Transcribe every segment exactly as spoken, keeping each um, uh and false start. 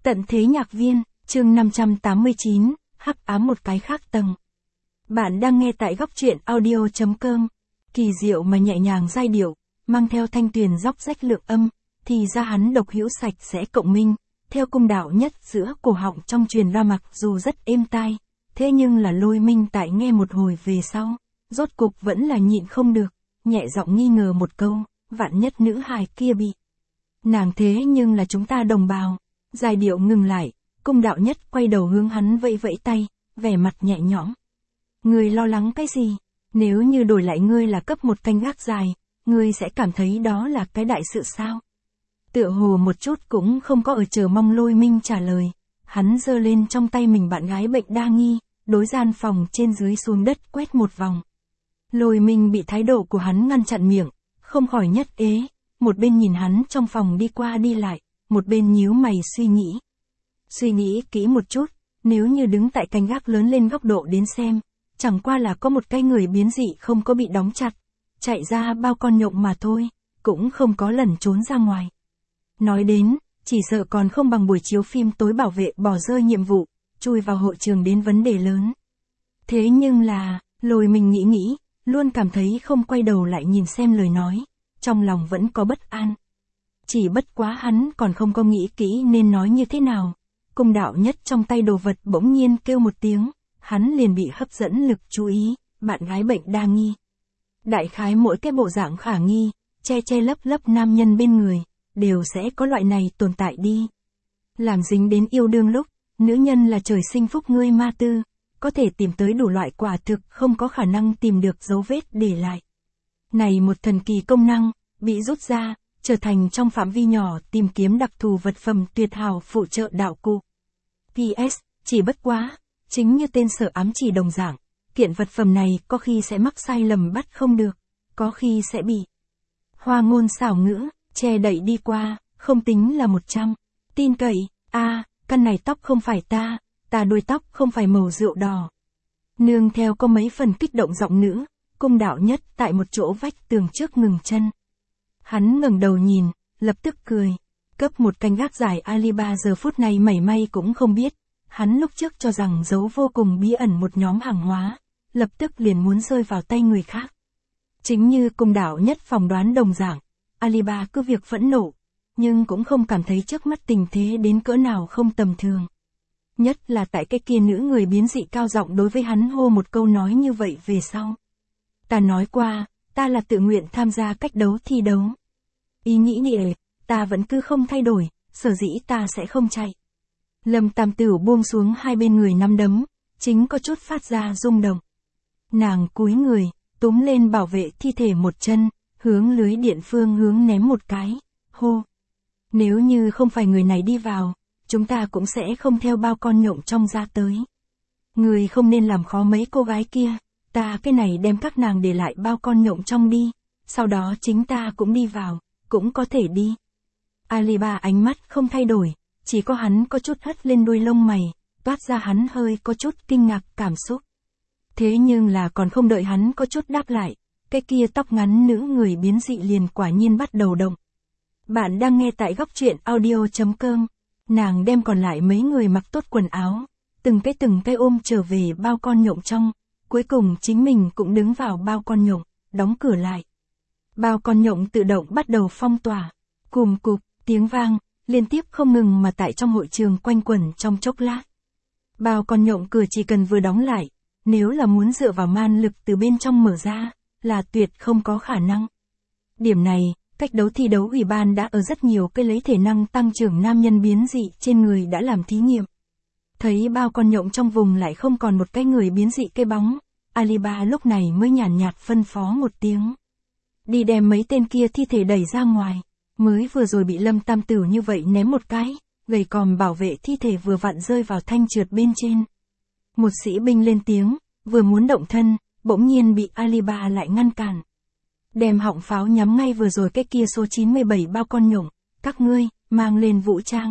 Tận thế nhạc viên, chương năm trăm tám mươi chín, hắc ám một cái khác tầng. Bạn đang nghe tại góc truyện audio chấm com. Kỳ diệu mà nhẹ nhàng giai điệu, mang theo thanh tuyền róc rách lượng âm, thì ra hắn độc hữu sạch sẽ cộng minh, theo cung đạo nhất giữa cổ họng trong truyền ra mặc dù rất êm tai, thế nhưng là Lôi Minh tại nghe một hồi về sau, rốt cục vẫn là nhịn không được, nhẹ giọng nghi ngờ một câu, vạn nhất nữ hài kia bị. Nàng thế nhưng là chúng ta đồng bào. Giai điệu ngừng lại, cung đạo nhất quay đầu hướng hắn vẫy vẫy tay, vẻ mặt nhẹ nhõm. Ngươi lo lắng cái gì? Nếu như đổi lại ngươi là cấp một canh gác dài, ngươi sẽ cảm thấy đó là cái đại sự sao? Tựa hồ một chút cũng không có ở chờ mong Lôi Minh trả lời, hắn giơ lên trong tay mình bạn gái bệnh đa nghi, đối gian phòng trên dưới xuống đất quét một vòng. Lôi Minh bị thái độ của hắn ngăn chặn miệng, không khỏi nhất ế, một bên nhìn hắn trong phòng đi qua đi lại, một bên nhíu mày suy nghĩ. Suy nghĩ kỹ một chút, nếu như đứng tại canh gác lớn lên góc độ đến xem, chẳng qua là có một cái người biến dị không có bị đóng chặt, chạy ra bao con nhộng mà thôi, cũng không có lẩn trốn ra ngoài. Nói đến, chỉ sợ còn không bằng buổi chiếu phim tối bảo vệ bỏ rơi nhiệm vụ, chui vào hội trường đến vấn đề lớn. Thế nhưng là, Lôi mình nghĩ nghĩ, luôn cảm thấy không quay đầu lại nhìn xem lời nói, trong lòng vẫn có bất an. Chỉ bất quá hắn còn không có nghĩ kỹ nên nói như thế nào. Cung đạo nhất trong tay đồ vật bỗng nhiên kêu một tiếng, hắn liền bị hấp dẫn lực chú ý, bạn gái bệnh đa nghi. Đại khái mỗi cái bộ dạng khả nghi, che che lấp lấp nam nhân bên người, đều sẽ có loại này tồn tại đi. Làm dính đến yêu đương lúc, nữ nhân là trời sinh phúc ngươi ma tư, có thể tìm tới đủ loại quả thực không có khả năng tìm được dấu vết để lại. Này một thần kỳ công năng, bị rút ra, trở thành trong phạm vi nhỏ tìm kiếm đặc thù vật phẩm tuyệt hảo phụ trợ đạo cụ. pê ét, chỉ bất quá, chính như tên sở ám chỉ đồng dạng, kiện vật phẩm này có khi sẽ mắc sai lầm bắt không được, có khi sẽ bị hoa ngôn xảo ngữ, che đậy đi qua, không tính là một trăm. Tin cậy, a à, căn này tóc không phải ta, ta đuôi tóc không phải màu rượu đỏ. Nương theo có mấy phần kích động giọng nữ, cung đạo nhất tại một chỗ vách tường trước ngừng chân. Hắn ngẩng đầu nhìn, lập tức cười. Cấp một canh gác dài Aliba giờ phút này mảy may cũng không biết. Hắn lúc trước cho rằng giấu vô cùng bí ẩn một nhóm hàng hóa, lập tức liền muốn rơi vào tay người khác. Chính như cung đạo nhất phỏng đoán đồng dạng, Aliba cứ việc phẫn nộ, nhưng cũng không cảm thấy trước mắt tình thế đến cỡ nào không tầm thường. Nhất là tại cái kia nữ người biến dị cao giọng đối với hắn hô một câu nói như vậy về sau. Ta nói qua, ta là tự nguyện tham gia cách đấu thi đấu. Ý nghĩ địa, ta vẫn cứ không thay đổi, sở dĩ ta sẽ không chạy. Lâm Tam Tửu buông xuống hai bên người nắm đấm, chính có chút phát ra rung động. Nàng cúi người, túm lên bảo vệ thi thể một chân, hướng lưới điện phương hướng ném một cái, hô. Nếu như không phải người này đi vào, chúng ta cũng sẽ không theo bao con nhộng trong ra tới. Người không nên làm khó mấy cô gái kia. Ta cái này đem các nàng để lại bao con nhộng trong đi, sau đó chính ta cũng đi vào, cũng có thể đi. Aliba ánh mắt không thay đổi, chỉ có hắn có chút hất lên đuôi lông mày, toát ra hắn hơi có chút kinh ngạc cảm xúc. Thế nhưng là còn không đợi hắn có chút đáp lại, cái kia tóc ngắn nữ người biến dị liền quả nhiên bắt đầu động. Bạn đang nghe tại góc truyện audio chấm com, nàng đem còn lại mấy người mặc tốt quần áo, từng cái từng cái ôm trở về bao con nhộng trong. Cuối cùng chính mình cũng đứng vào bao con nhộng, đóng cửa lại. Bao con nhộng tự động bắt đầu phong tỏa. Cùm cụp, tiếng vang, liên tiếp không ngừng mà tại trong hội trường quanh quẩn trong chốc lát. Bao con nhộng cửa chỉ cần vừa đóng lại, nếu là muốn dựa vào man lực từ bên trong mở ra, là tuyệt không có khả năng. Điểm này, cách đấu thi đấu ủy ban đã ở rất nhiều cái lấy thể năng tăng trưởng nam nhân biến dị trên người đã làm thí nghiệm. Thấy bao con nhộng trong vùng lại không còn một cái người biến dị cái bóng, Aliba lúc này mới nhàn nhạt phân phó một tiếng. Đi đem mấy tên kia thi thể đẩy ra ngoài, mới vừa rồi bị Lâm Tam Tửu như vậy ném một cái, gầy còm bảo vệ thi thể vừa vặn rơi vào thanh trượt bên trên. Một sĩ binh lên tiếng, vừa muốn động thân, bỗng nhiên bị Aliba lại ngăn cản. Đem họng pháo nhắm ngay vừa rồi cái kia số chín mươi bảy bao con nhộng, các ngươi, mang lên vũ trang.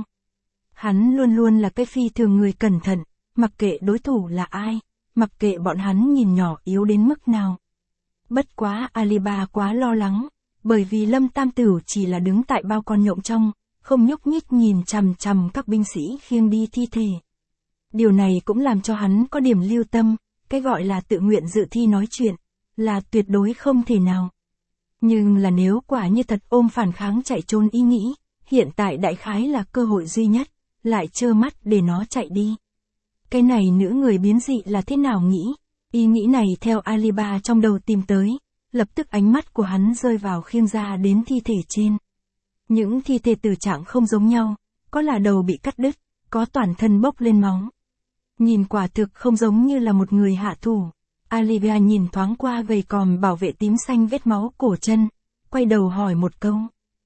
Hắn luôn luôn là cái phi thường người cẩn thận, mặc kệ đối thủ là ai, mặc kệ bọn hắn nhìn nhỏ yếu đến mức nào. Bất quá Aliba quá lo lắng, bởi vì Lâm Tam Tửu chỉ là đứng tại bao con nhộng trong, không nhúc nhích nhìn chằm chằm các binh sĩ khiêng đi thi thể. Điều này cũng làm cho hắn có điểm lưu tâm, cái gọi là tự nguyện dự thi nói chuyện, là tuyệt đối không thể nào. Nhưng là nếu quả như thật ôm phản kháng chạy trốn ý nghĩ, hiện tại đại khái là cơ hội duy nhất, lại trơ mắt để nó chạy đi. Cái này nữ người biến dị là thế nào nghĩ? Ý nghĩ này theo Aliba trong đầu tìm tới, lập tức ánh mắt của hắn rơi vào khiêng ra đến thi thể trên. Những thi thể tử trạng không giống nhau, có là đầu bị cắt đứt, có toàn thân bốc lên máu. Nhìn quả thực không giống như là một người hạ thủ. Olivia nhìn thoáng qua gầy còm bảo vệ tím xanh vết máu cổ chân, quay đầu hỏi một câu.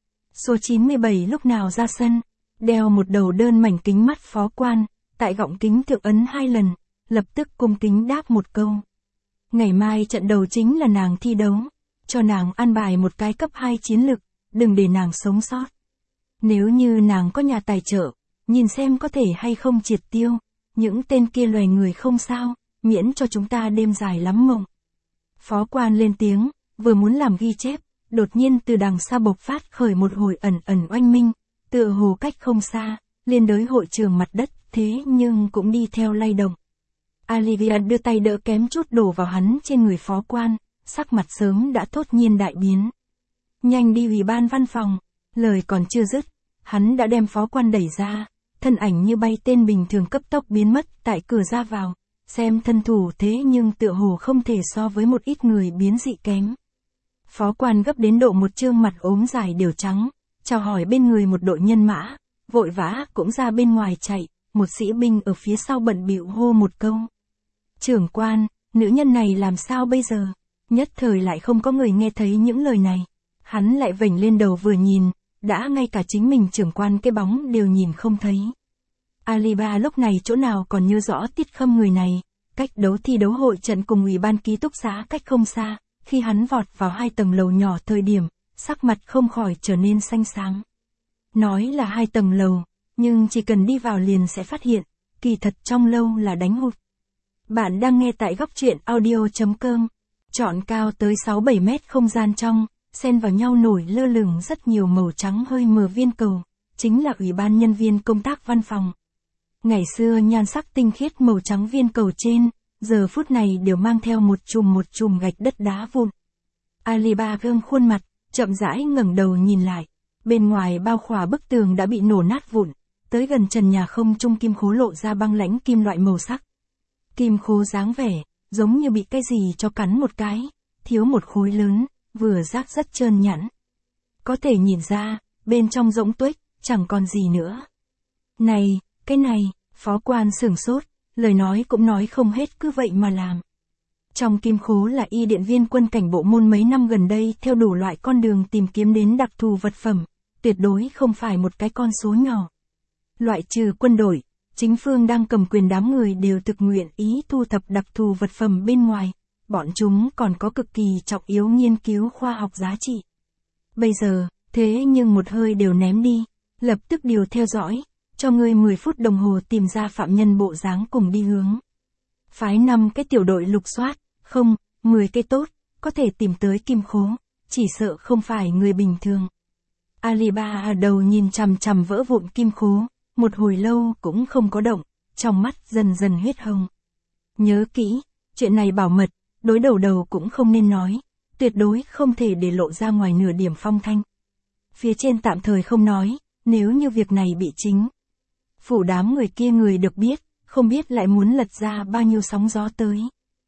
Số chín mươi bảy lúc nào ra sân, đeo một đầu đơn mảnh kính mắt phó quan, tại gọng kính thượng ấn hai lần, lập tức cung kính đáp một câu. Ngày mai trận đầu chính là nàng thi đấu, cho nàng an bài một cái cấp hai chiến lực, đừng để nàng sống sót. Nếu như nàng có nhà tài trợ, nhìn xem có thể hay không triệt tiêu, những tên kia loài người không sao, miễn cho chúng ta đêm dài lắm mộng. Phó quan lên tiếng, vừa muốn làm ghi chép, đột nhiên từ đằng xa bộc phát khởi một hồi ẩn ẩn oanh minh, tựa hồ cách không xa, liên đới hội trường mặt đất, thế nhưng cũng đi theo lay động. Olivia đưa tay đỡ kém chút đổ vào hắn trên người phó quan, sắc mặt sớm đã thốt nhiên đại biến. Nhanh đi ủy ban văn phòng, lời còn chưa dứt, hắn đã đem phó quan đẩy ra, thân ảnh như bay tên bình thường cấp tốc biến mất tại cửa ra vào, xem thân thủ thế nhưng tựa hồ không thể so với một ít người biến dị kém. Phó quan gấp đến độ một trương mặt ốm dài đều trắng, chào hỏi bên người một đội nhân mã, vội vã cũng ra bên ngoài chạy, một sĩ binh ở phía sau bận bịu hô một câu. Trưởng quan, nữ nhân này làm sao bây giờ? Nhất thời lại không có người nghe thấy những lời này. Hắn lại vểnh lên đầu vừa nhìn, đã ngay cả chính mình trưởng quan cái bóng đều nhìn không thấy. Aliba lúc này chỗ nào còn nhớ rõ Tiết Khâm người này, cách đấu thi đấu hội trận cùng ủy ban ký túc xá cách không xa, khi hắn vọt vào hai tầng lầu nhỏ thời điểm, sắc mặt không khỏi trở nên xanh xám. Nói là hai tầng lầu, nhưng chỉ cần đi vào liền sẽ phát hiện, kỳ thật trong lâu là đánh hụt. Bạn đang nghe tại góc truyện audio chấm com, chọn cao tới sáu bảy mét không gian trong, xen vào nhau nổi lơ lửng rất nhiều màu trắng hơi mờ viên cầu, chính là ủy ban nhân viên công tác văn phòng. Ngày xưa nhan sắc tinh khiết màu trắng viên cầu trên, giờ phút này đều mang theo một chùm một chùm gạch đất đá vụn. Aliba gương khuôn mặt, chậm rãi ngẩng đầu nhìn lại, bên ngoài bao khỏa bức tường đã bị nổ nát vụn, tới gần trần nhà không trung kim khố lộ ra băng lãnh kim loại màu sắc. Kim khố dáng vẻ, giống như bị cái gì cho cắn một cái, thiếu một khối lớn, vừa rác rất trơn nhẵn. Có thể nhìn ra, bên trong rỗng tuếch, chẳng còn gì nữa. Này, cái này, phó quan sửng sốt, lời nói cũng nói không hết cứ vậy mà làm. Trong kim khố là y điện viên quân cảnh bộ môn mấy năm gần đây theo đủ loại con đường tìm kiếm đến đặc thù vật phẩm, tuyệt đối không phải một cái con số nhỏ. Loại trừ quân đội, chính phương đang cầm quyền đám người đều thực nguyện ý thu thập đặc thù vật phẩm bên ngoài, bọn chúng còn có cực kỳ trọng yếu nghiên cứu khoa học giá trị. Bây giờ, thế nhưng một hơi đều ném đi, lập tức điều theo dõi, cho ngươi mười phút đồng hồ tìm ra phạm nhân bộ dáng cùng đi hướng. Phái năm cái tiểu đội lục soát, không, mười cái tốt, có thể tìm tới kim khố, chỉ sợ không phải người bình thường. Aliba ở đầu nhìn chằm chằm vỡ vụn kim khố, một hồi lâu cũng không có động, trong mắt dần dần huyết hồng. Nhớ kỹ, chuyện này bảo mật, đối đầu đầu cũng không nên nói, tuyệt đối không thể để lộ ra ngoài nửa điểm phong thanh. Phía trên tạm thời không nói, nếu như việc này bị chính phủ đám người kia người được biết, không biết lại muốn lật ra bao nhiêu sóng gió tới.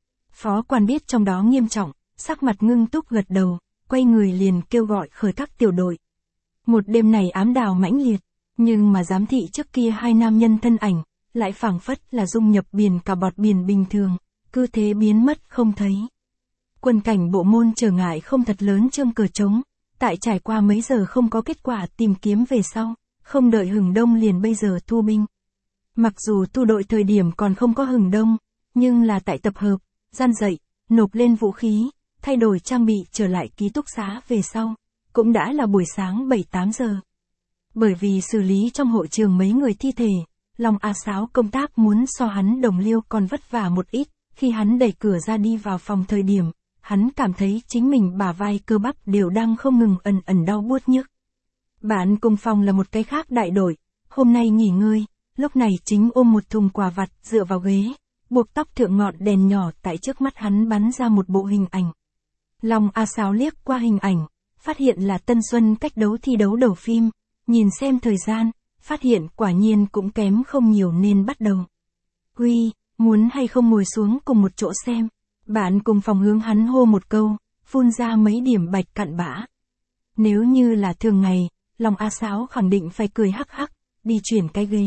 Phó quan biết trong đó nghiêm trọng, sắc mặt ngưng túc gật đầu, quay người liền kêu gọi khởi các tiểu đội. Một đêm này ám đào mãnh liệt, nhưng mà giám thị trước kia hai nam nhân thân ảnh, lại phảng phất là dung nhập biển cả bọt biển bình thường, cứ thế biến mất không thấy. Quân cảnh bộ môn trở ngại không thật lớn trương cờ trống, tại trải qua mấy giờ không có kết quả tìm kiếm về sau, không đợi hừng đông liền bây giờ thu binh. Mặc dù tu đội thời điểm còn không có hừng đông, nhưng là tại tập hợp, gian dậy, nộp lên vũ khí, thay đổi trang bị trở lại ký túc xá về sau, cũng đã là buổi sáng bảy tám giờ. Bởi vì xử lý trong hội trường mấy người thi thể, Long A Sáo công tác muốn so hắn đồng liêu còn vất vả một ít, khi hắn đẩy cửa ra đi vào phòng thời điểm, hắn cảm thấy chính mình bả vai cơ bắp đều đang không ngừng ẩn ẩn đau buốt nhức. Bạn cùng phòng là một cái khác đại đội, hôm nay nghỉ ngơi, lúc này chính ôm một thùng quà vặt dựa vào ghế, buộc tóc thượng ngọn đèn nhỏ tại trước mắt hắn bắn ra một bộ hình ảnh. Long A Sáo liếc qua hình ảnh, phát hiện là Tân Xuân cách đấu thi đấu đầu phim, nhìn xem thời gian, phát hiện quả nhiên cũng kém không nhiều nên bắt đầu. Huy, muốn hay không ngồi xuống cùng một chỗ xem, bạn cùng phòng hướng hắn hô một câu, phun ra mấy điểm bạch cặn bã. Nếu như là thường ngày, Long A Sáo khẳng định phải cười hắc hắc, đi chuyển cái ghế.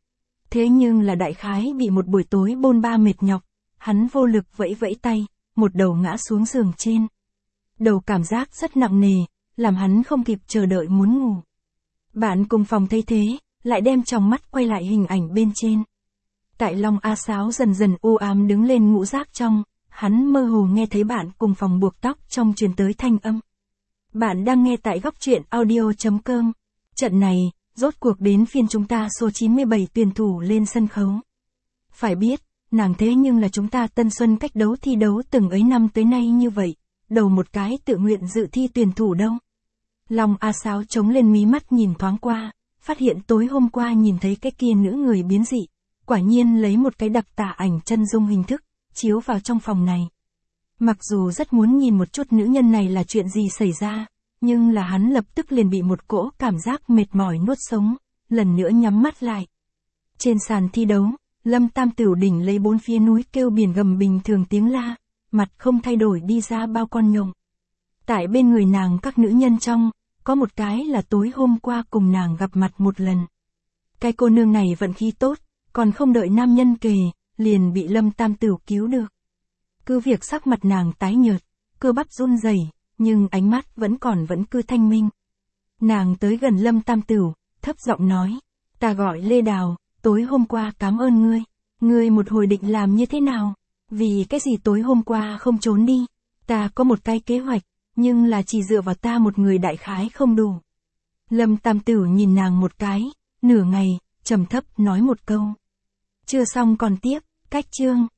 Thế nhưng là đại khái bị một buổi tối bôn ba mệt nhọc, hắn vô lực vẫy vẫy tay, một đầu ngã xuống giường trên. Đầu cảm giác rất nặng nề, làm hắn không kịp chờ đợi muốn ngủ. Bạn cùng phòng thấy thế, lại đem tròng mắt quay lại hình ảnh bên trên. Tại Long A Sáo dần dần u ám đứng lên ngũ giác trong, hắn mơ hồ nghe thấy bạn cùng phòng buộc tóc trong truyền tới thanh âm. Bạn đang nghe tại góc truyện audio chấm com. Trận này, rốt cuộc đến phiên chúng ta số chín mươi bảy tuyển thủ lên sân khấu. Phải biết, nàng thế nhưng là chúng ta Tân Xuân cách đấu thi đấu từng ấy năm tới nay như vậy, đầu một cái tự nguyện dự thi tuyển thủ đâu. Long A Sáo chống lên mí mắt nhìn thoáng qua, phát hiện tối hôm qua nhìn thấy cái kia nữ người biến dị, quả nhiên lấy một cái đặc tả ảnh chân dung hình thức, chiếu vào trong phòng này. Mặc dù rất muốn nhìn một chút nữ nhân này là chuyện gì xảy ra, nhưng là hắn lập tức liền bị một cỗ cảm giác mệt mỏi nuốt sống, lần nữa nhắm mắt lại. Trên sàn thi đấu, Lâm Tam Tửu đỉnh lấy bốn phía núi kêu biển gầm bình thường tiếng la, mặt không thay đổi đi ra bao con nhộng. Tại bên người nàng các nữ nhân trong, có một cái là tối hôm qua cùng nàng gặp mặt một lần. Cái cô nương này vận khí tốt, còn không đợi nam nhân kề, liền bị Lâm Tam Tửu cứu được. Cứ việc sắc mặt nàng tái nhợt, cơ bắp run rẩy, nhưng ánh mắt vẫn còn vẫn cứ thanh minh. Nàng tới gần Lâm Tam Tửu, thấp giọng nói, ta gọi Lê Đào, tối hôm qua cảm ơn ngươi, ngươi một hồi định làm như thế nào, vì cái gì tối hôm qua không trốn đi, ta có một cái kế hoạch, nhưng là chỉ dựa vào ta một người đại khái không đủ. Lâm Tam Tửu nhìn nàng một cái, nửa ngày, trầm thấp nói một câu. Chưa xong còn tiếp, cách chương.